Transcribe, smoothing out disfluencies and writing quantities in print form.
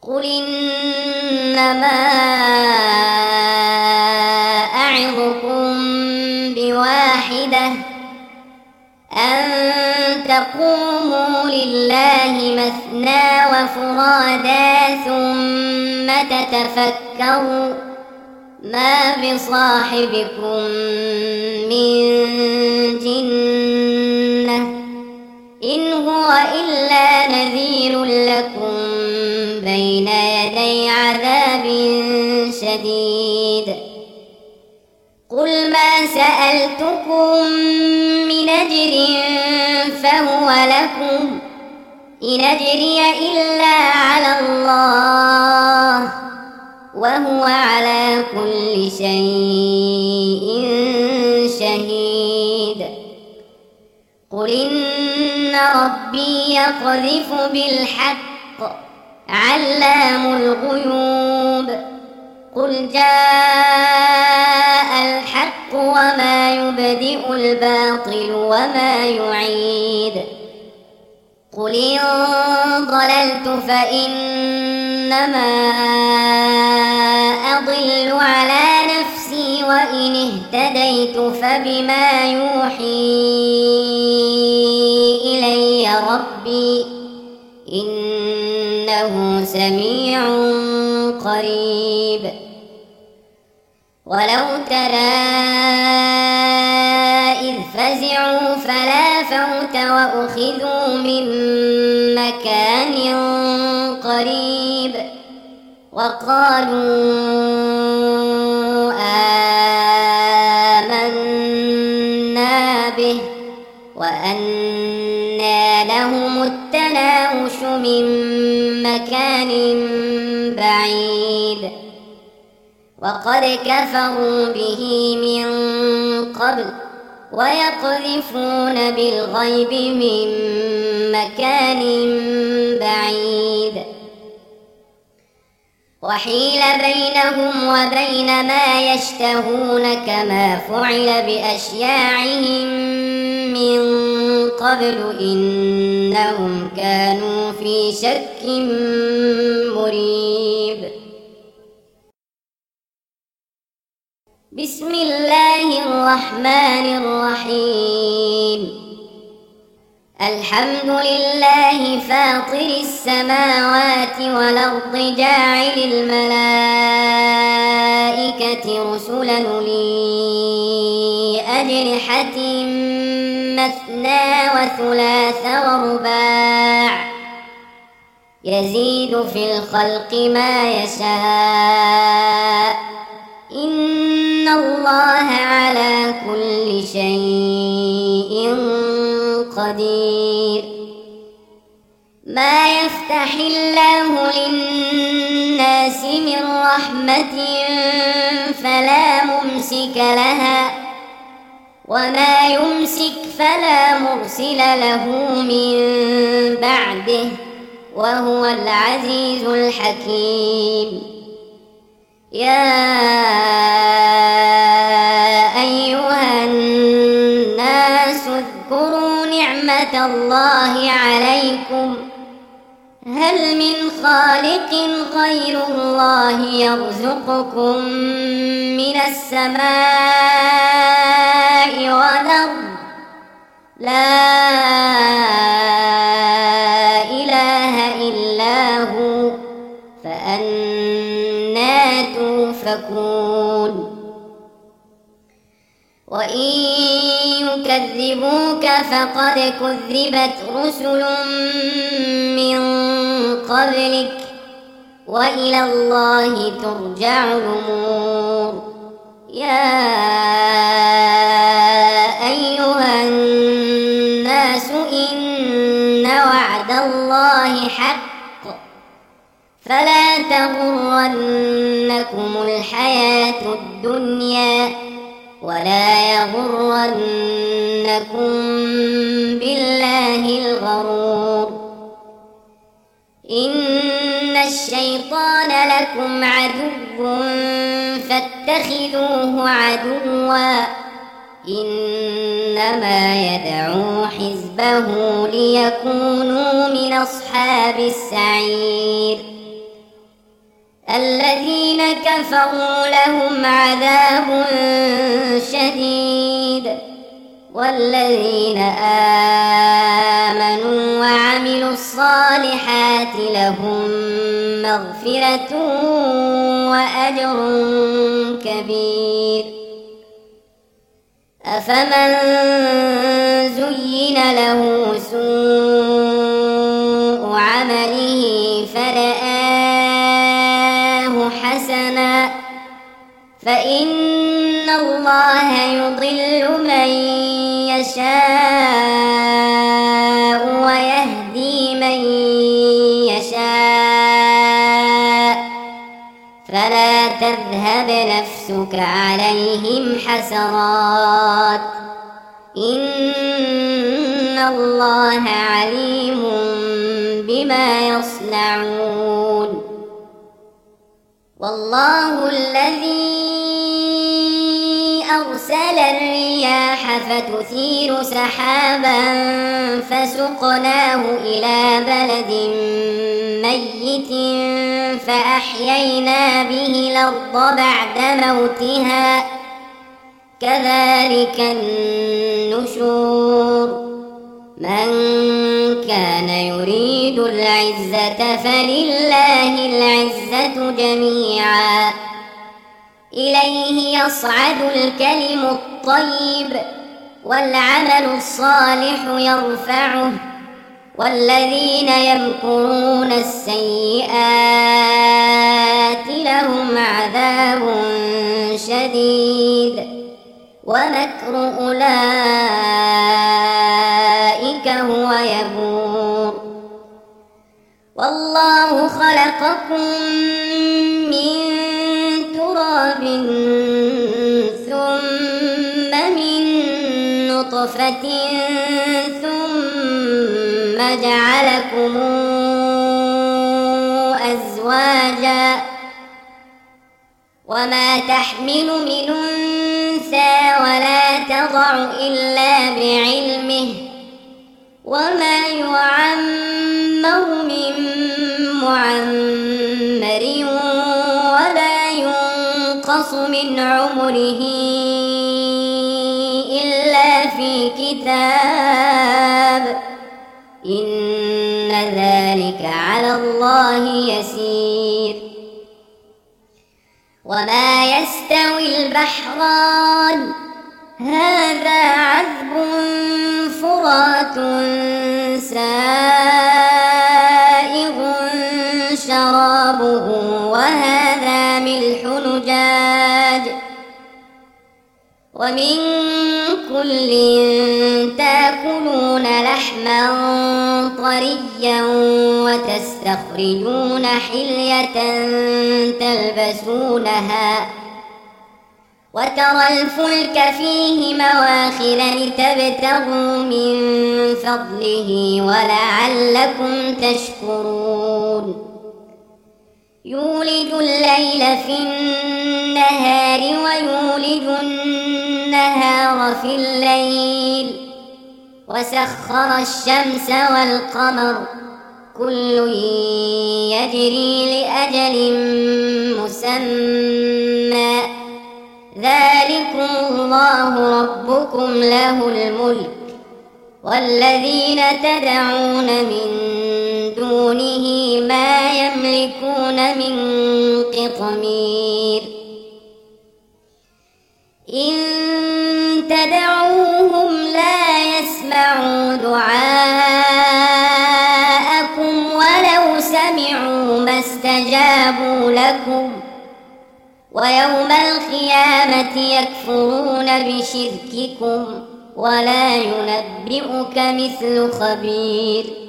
قل إنما أعظكم بواحدة أن تقوموا لله مثنى وفرادا ثم تتفكروا ما بصاحبكم من جنة إن هو إلا نذير لكم بين يدي عذاب شديد. قل ما سألتكم من أجر فهو لكم إن أجري إلا على الله وهو على كل شيء شهيد. قل إن ربي يقذف بالحق علام الغيوب. قل جاء الحق وما يبدئ الباطل وما يعيد. قل إن ضللت فإنما أضل على نفسي وإن اهتديت فبما يوحي إلي ربي إنه سميع قريب. ولو ترى إذ فزعوا فلا فوت وأخذوا من مكان قريب وقالوا آمنا به وأنى لهم التناوش من مكان بعيد وقد كفروا به من قبل ويقذفون بالغيب من مكان بعيد. وحيل بينهم وبين ما يشتهون كما فعل بأشياعهم من قبل إنهم كانوا في شك مريب. بسم الله الرحمن الرحيم. الحمد لله فاطر السماوات والأرض جاعل الملائكة رسلا أولي أجنحة مثنى وثلاث ورباع يزيد في الخلق ما يشاء إن الله على كل شيء قدير. ما يفتح الله للناس من رحمة فلا ممسك لها وما يمسك فلا مرسل له من بعده وهو العزيز الحكيم. يا أيها الناس اذكروا نعمة الله عليكم هل من خالق غير الله يرزقكم من السماء والأرض لا إله إلا هو فأنى تؤفكون. وإن يكذبوك فقد كذبت رسل من قبلك وإلى الله ترجع الأمور. يا أيها الناس إن وعد الله حق فلا تغرنكم الحياة الدنيا ولا يغرنكم بالله الغرور. إن الشيطان لكم عدو فاتخذوه عدوا إنما يدعو حزبه ليكونوا من أصحاب السعير. الذين كفروا لهم عذاب شديد والذين آمنوا وعملوا الصالحات لهم مغفرة وأجر كبير. أفمن زين له سوء عمله فرآه حسنا فإن الله يضل من يشاء ويهدي من يشاء فلا تذهب نفسك عليهم حسرات إن الله عليم بما يصنعون. والله الذي أرسل الرياح فتثير سحابا فسقناه إلى بلد ميت فأحيينا به الأرض بعد موتها كذلك النشور. من كان يريد العزة فلله العزة جميعا إليه يصعد الكلم الطيب والعمل الصالح يرفعه والذين يمكرون السيئات لهم عذاب شديد ومكر أولئك هو يبور. والله خلقكم من تراب ثم من نطفة ثم جعلكم أزواجا وما تحمل من أنثى ولا تضع إلا بعلمه وما يعمر من معمر ولا ينقص من عمره إلا في كتاب إن ذلك على الله يسير. وما يستوي البحران هذا عذب فرات سائغ شرابه وهذا ملح نجاج ومن كل تاكلون لحما طريا وتستخرجون حلية تلبسونها وترى الفلك فيه مواخر لتبتغوا من فضله ولعلكم تشكرون. يولج الليل في النهار ويولج النهار في الليل وسخر الشمس والقمر كل يجري لأجل مسمى ذلكم الله ربكم له الملك والذين تدعون من دونه ما يملكون من قطمير. إن تدعوهم لا يسمعوا دعاءكم ولو سمعوا ما استجابوا لكم ويوم القيامة يكفرون بشرككم ولا ينبئك مثل خبير.